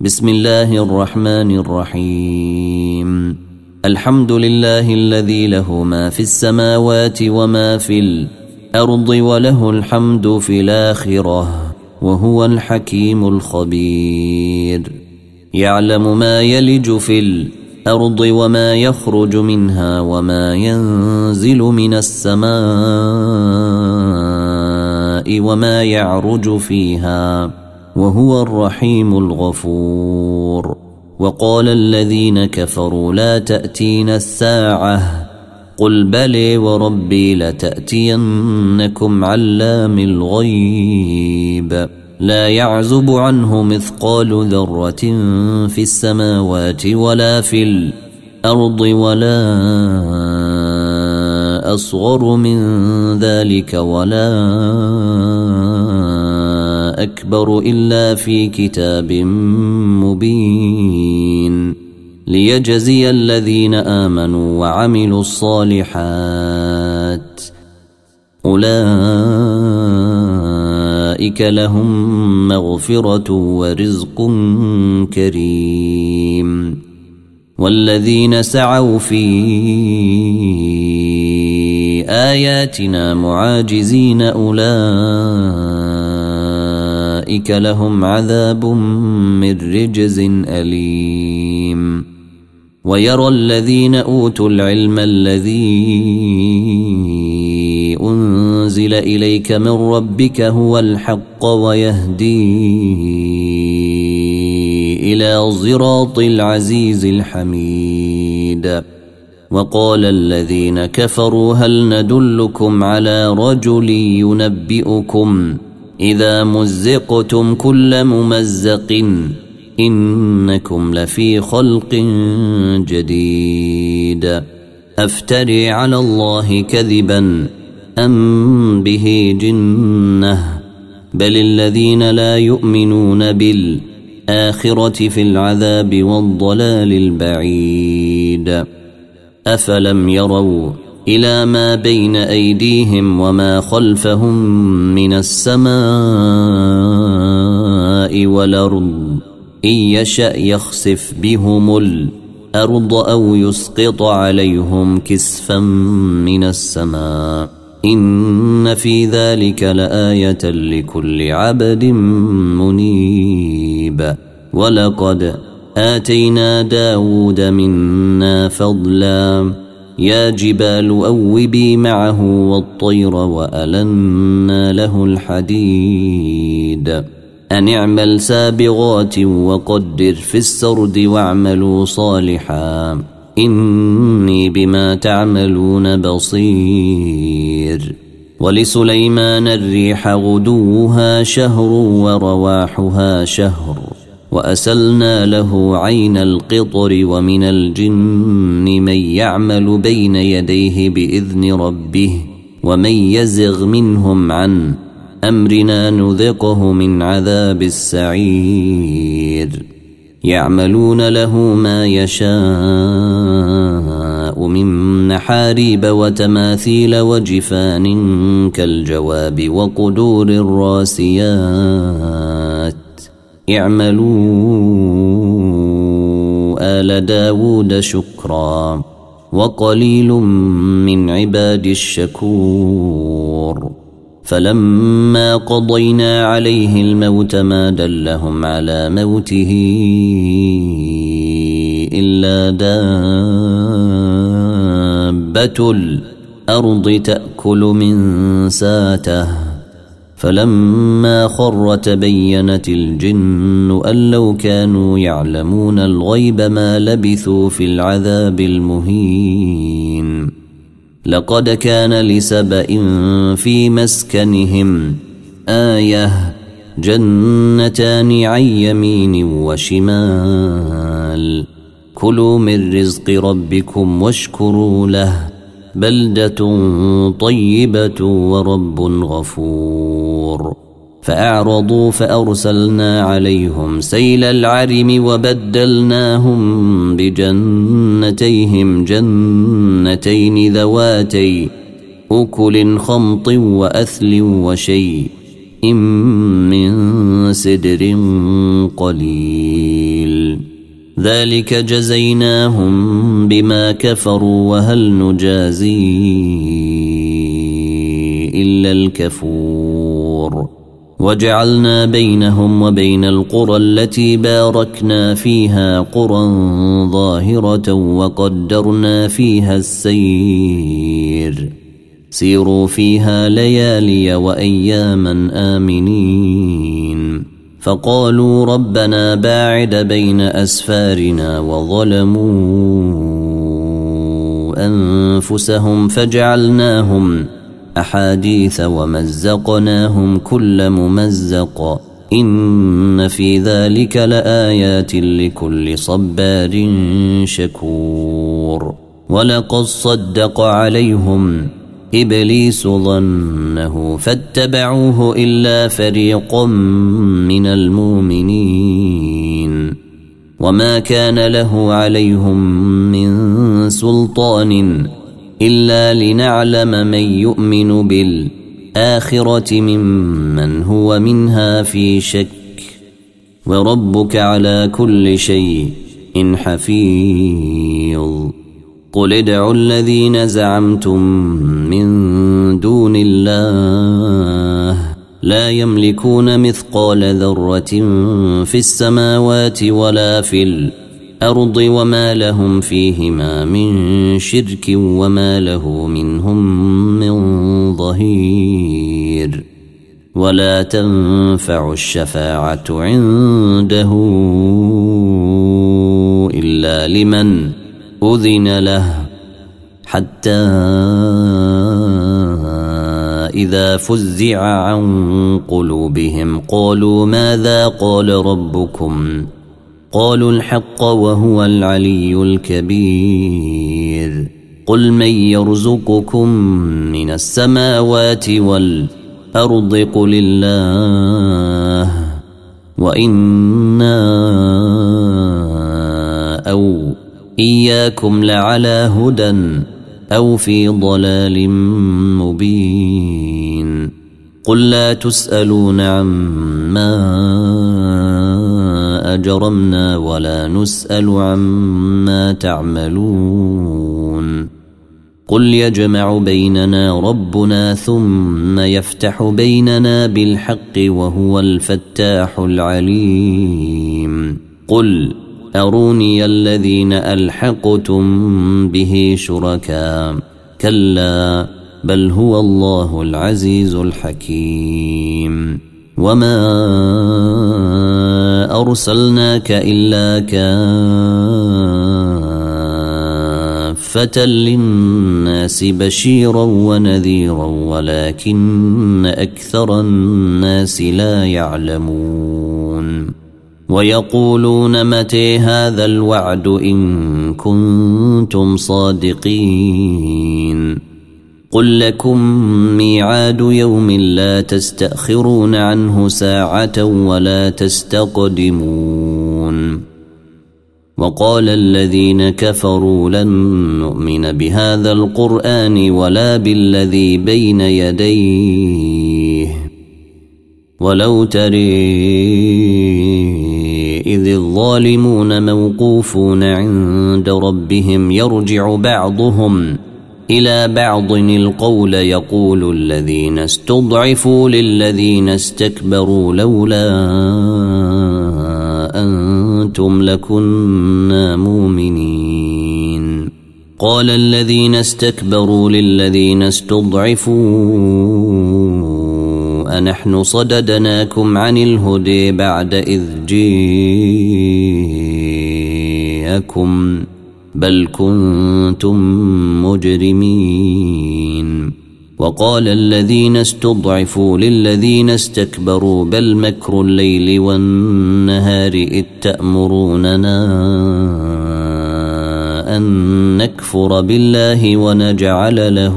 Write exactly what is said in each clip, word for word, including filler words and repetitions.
بسم الله الرحمن الرحيم. الحمد لله الذي له ما في السماوات وما في الأرض وله الحمد في الآخرة وهو الحكيم الخبير. يعلم ما يلج في الأرض وما يخرج منها وما ينزل من السماء وما يعرج فيها وهو الرحيم الغفور. وقال الذين كفروا لا تأتينا الساعة قل بلى وربي لتأتينكم علام الغيب لا يعزب عنه مثقال ذرة في السماوات ولا في الأرض ولا أصغر من ذلك ولا أكبر إلا في كتاب مبين ليجزي الذين آمنوا وعملوا الصالحات أولئك لهم مغفرة ورزق كريم. والذين سعوا في آياتنا معاجزين أولئك لهم عذاب من رجز أليم. ويرى الذين أوتوا العلم الذي أنزل إليك من ربك هو الحق ويهدي إلى صراط العزيز الحميد. وقال الذين كفروا هل ندلكم على رجل ينبئكم إذا مزقتم كل ممزق إنكم لفي خلق جديد أفتري على الله كذبا أم به جنة بل الذين لا يؤمنون بالآخرة في العذاب والضلال البعيد. أفلم يروا إلى ما بين أيديهم وما خلفهم من السماء والأرض إن يشأ يخسف بهم الأرض أو يسقط عليهم كسفا من السماء إن في ذلك لآية لكل عبد منيب. ولقد آتينا داود منا فضلا يا جبال أوبي معه والطير وألنا له الحديد أن اعمل سابغات وقدر في السرد واعملوا صالحا إني بما تعملون بصير. ولسليمان الريح غدوها شهر ورواحها شهر وأسلنا له عين القطر ومن الجن من يعمل بين يديه بإذن ربه ومن يزغ منهم عن أمرنا نذقه من عذاب السعير. يعملون له ما يشاء من محاريب وتماثيل وجفان كالجواب وقدور الراسيات اعملوا آل داود شكرا وقليل من عباد الشكور. فلما قضينا عليه الموت ما دلهم على موته إلا دابة الأرض تأكل من ساته فلما خر تبينت الجن أن لو كانوا يعلمون الغيب ما لبثوا في العذاب المهين. لقد كان لسبأ في مسكنهم آية جنتان عن يمين وشمال كلوا من رزق ربكم واشكروا له بلدة طيبة ورب غفور. فأعرضوا فأرسلنا عليهم سيل العرم وبدلناهم بجنتيهم جنتين ذواتي أكل خمط وأثل وشيء من سدر قليل ذلك جزيناهم بما كفروا وهل نجازي إلا الكفور وجعلنا بينهم وبين القرى التي باركنا فيها قرى ظاهرة وقدرنا فيها السير سيروا فيها ليالي وأياما آمنين فقالوا ربنا باعد بين أسفارنا وظلموا أنفسهم فجعلناهم أحاديث ومزقناهم كل ممزق إن في ذلك لآيات لكل صبار شكور ولقد صدق عليهم إبليس ظنه فاتبعوه إلا فريقا من المؤمنين وما كان له عليهم من سلطان إلا لنعلم من يؤمن بالآخرة ممن هو منها في شك وربك على كل شيء حفيظ قل ادعوا الذين زعمتم من دون الله لا يملكون مثقال ذرة في السماوات ولا في الأرض وما لهم فيهما من شرك وما له منهم من ظهير ولا تنفع الشفاعة عنده إلا لمن أذن له حتى إذا فزع عن قلوبهم قالوا ماذا قال ربكم قالوا الحق وهو العلي الكبير قل من يرزقكم من السماوات والأرض قل الله وإنا أو إياكم لعلى هدى أو في ضلال مبين قل لا تسألون عما أجرمنا ولا نسأل عما تعملون قل يجمع بيننا ربنا ثم يفتح بيننا بالحق وهو الفتاح العليم قل أروني الذين ألحقتم به شركاء كلا بل هو الله العزيز الحكيم وما أرسلناك إلا كافة للناس بشيرا ونذيرا ولكن أكثر الناس لا يعلمون ويقولون متى هذا الوعد إن كنتم صادقين قل لكم ميعاد يوم لا تستأخرون عنه ساعة ولا تستقدمون وقال الذين كفروا لن نؤمن بهذا القرآن ولا بالذي بين يديه ولو تري إذ الظالمون موقوفون عند ربهم يرجع بعضهم إلى بعض القول يقول الذين استضعفوا للذين استكبروا لولا أنتم لكنا مؤمنين قال الذين استكبروا للذين استضعفوا أنحن صددناكم عن الهدى بعد إذ جاءكم بل كنتم مجرمين وقال الذين استضعفوا للذين استكبروا بل مكر الليل والنهار إذ تأمروننا أن نكفر بالله ونجعل له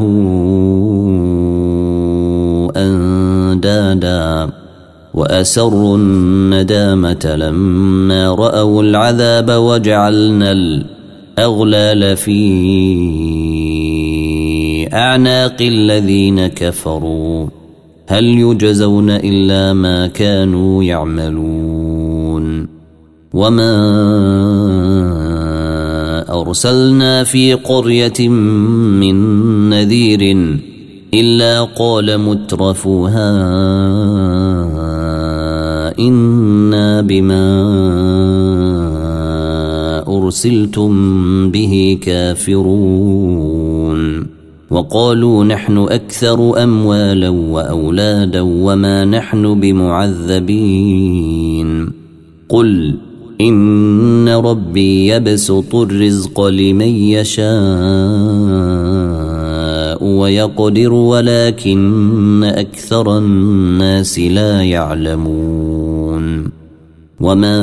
أندادا وأسروا الندامة لما رأوا العذاب وجعلنا الأغلال في أعناق الذين كفروا هل يجزون إلا ما كانوا يعملون وما أرسلنا في قرية من نذير إلا قال مترفوها إنا بما أرسلتم به كافرون وقالوا نحن أكثر أموالا وأولادا وما نحن بمعذبين قل إن ربي يبسط الرزق لمن يشاء ويقدر ولكن أكثر الناس لا يعلمون وما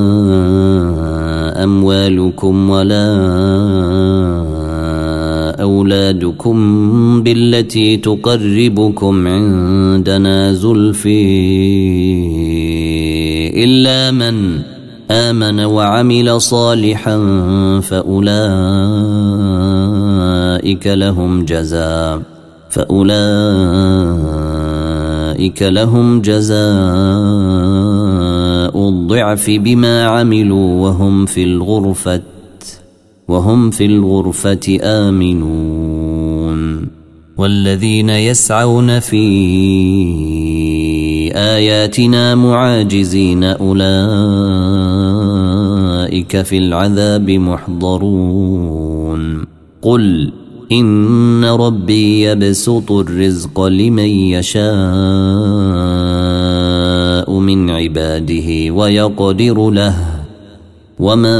أموالكم ولا أولادكم بالتي تقربكم عندنا زلفي إلا من آمن وعمل صالحا فأولئك لهم جزاء فأولئك لهم جزاء الضعف بما عملوا وهم في الغرفة وهم في الغرفة آمنون والذين يسعون في آياتنا معاجزين أولئك في العذاب محضرون قل إن ربي يبسط الرزق لمن يشاء من عباده ويقدر له وما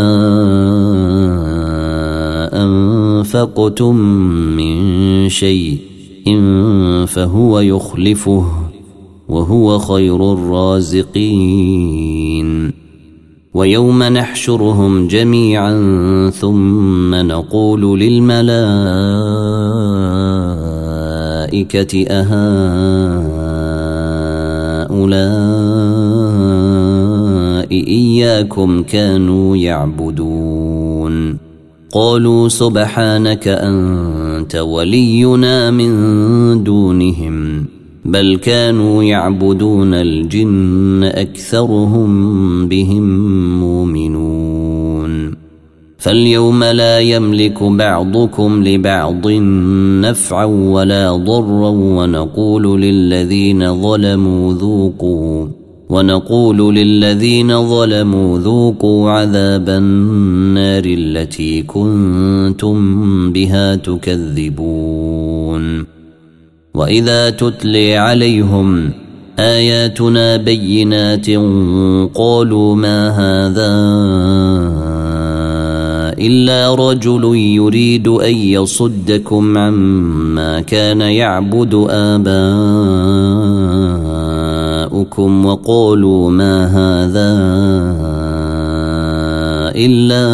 أنفقتم من شيء إن فهو يخلفه وهو خير الرازقين ويوم نحشرهم جميعا ثم نقول للملائكة أهؤلاء إياكم كانوا يعبدون قالوا سبحانك أنت ولينا من دونهم بل كانوا يعبدون الجن أكثرهم بهم مؤمنون فاليوم لا يملك بعضكم لبعض نفعا ولا ضرا ونقول للذين ظلموا ذوقوا ونقول للذين ظلموا ذوقوا عذاب النار التي كنتم بها تكذبون وإذا تتلي عليهم آياتنا بينات قالوا ما هذا إلا رجل يريد أن يصدكم عما كان يعبد آباؤكم وقالوا ما هذا إلا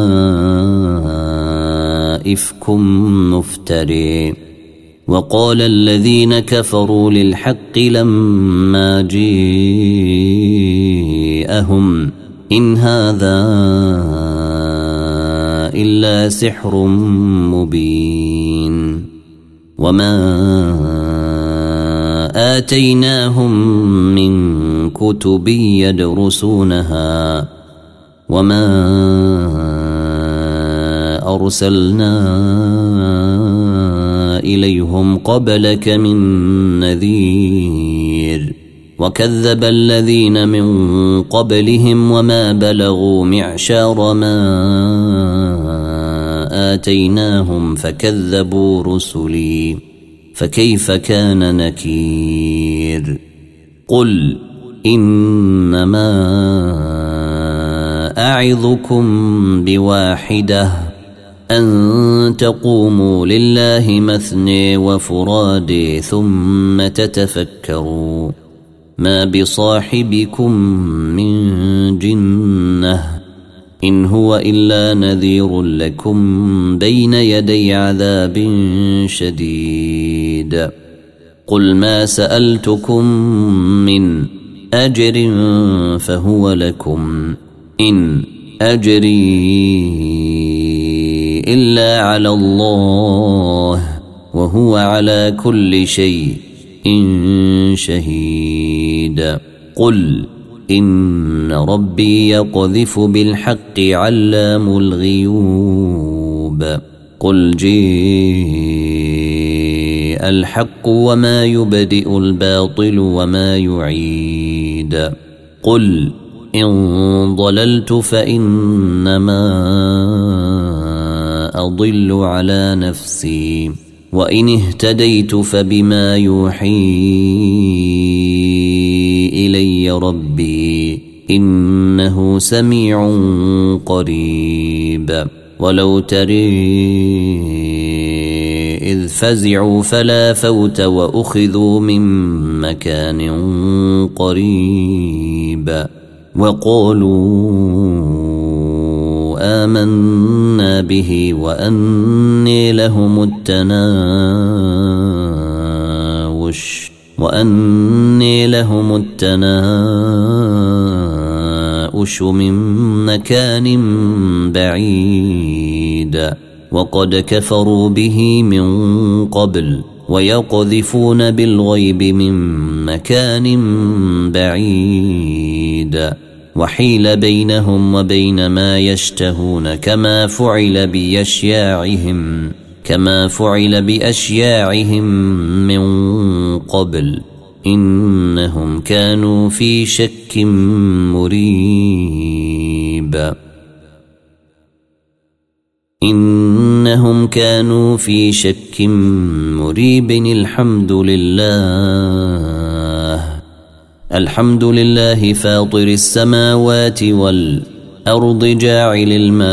إفك مفتري وقال الذين كفروا للحق لما جاءهم إن هذا إلا سحر مبين وما آتيناهم من كتب يدرسونها وما أرسلنا إليهم قبلك من نذير وكذب الذين من قبلهم وما بلغوا معشار ما آتيناهم فكذبوا رسلي فكيف كان نكير قل إنما أعظكم بواحدة أن تقوموا لله مثني وفرادي ثم تتفكروا ما بصاحبكم من جنة إن هو إلا نذير لكم بين يدي عذاب شديد قل ما سألتكم من أجر فهو لكم إن أجري إلا على الله وهو على كل شيء إن شهيد قل إن ربي يقذف بالحق علام الغيوب قل جاء الحق وما يبدئ الباطل وما يعيد قل إن ضللت فإنما أضل على نفسي وإن اهتديت فبما يوحي إلي ربي إنه سميع قريب ولو تري إذ فزعوا فلا فوت وأخذوا من مكان قريب وقالوا آمنا به وأني لهم التناوش وأني لهم التناوش من مكان بعيد وقد كفروا به من قبل ويقذفون بالغيب من مكان بعيد وحيل بينهم وبين ما يشتهون كما فعل بأشياعهم كما فعل بأشياعهم من قبل إنهم كانوا في شك مريب إنهم كانوا في شك مريب الحمد لله الحمد لله فاطر السماوات والأرض جاعل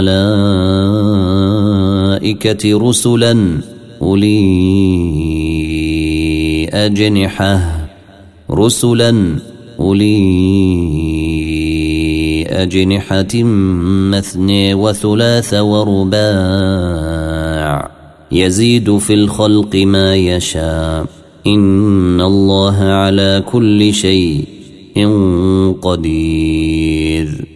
الملائكة رسلا أولي أجنحة رسلا أولي أجنحة مثني وثلاث ورباع يزيد في الخلق ما يشاء إن الله على كل شيء قدير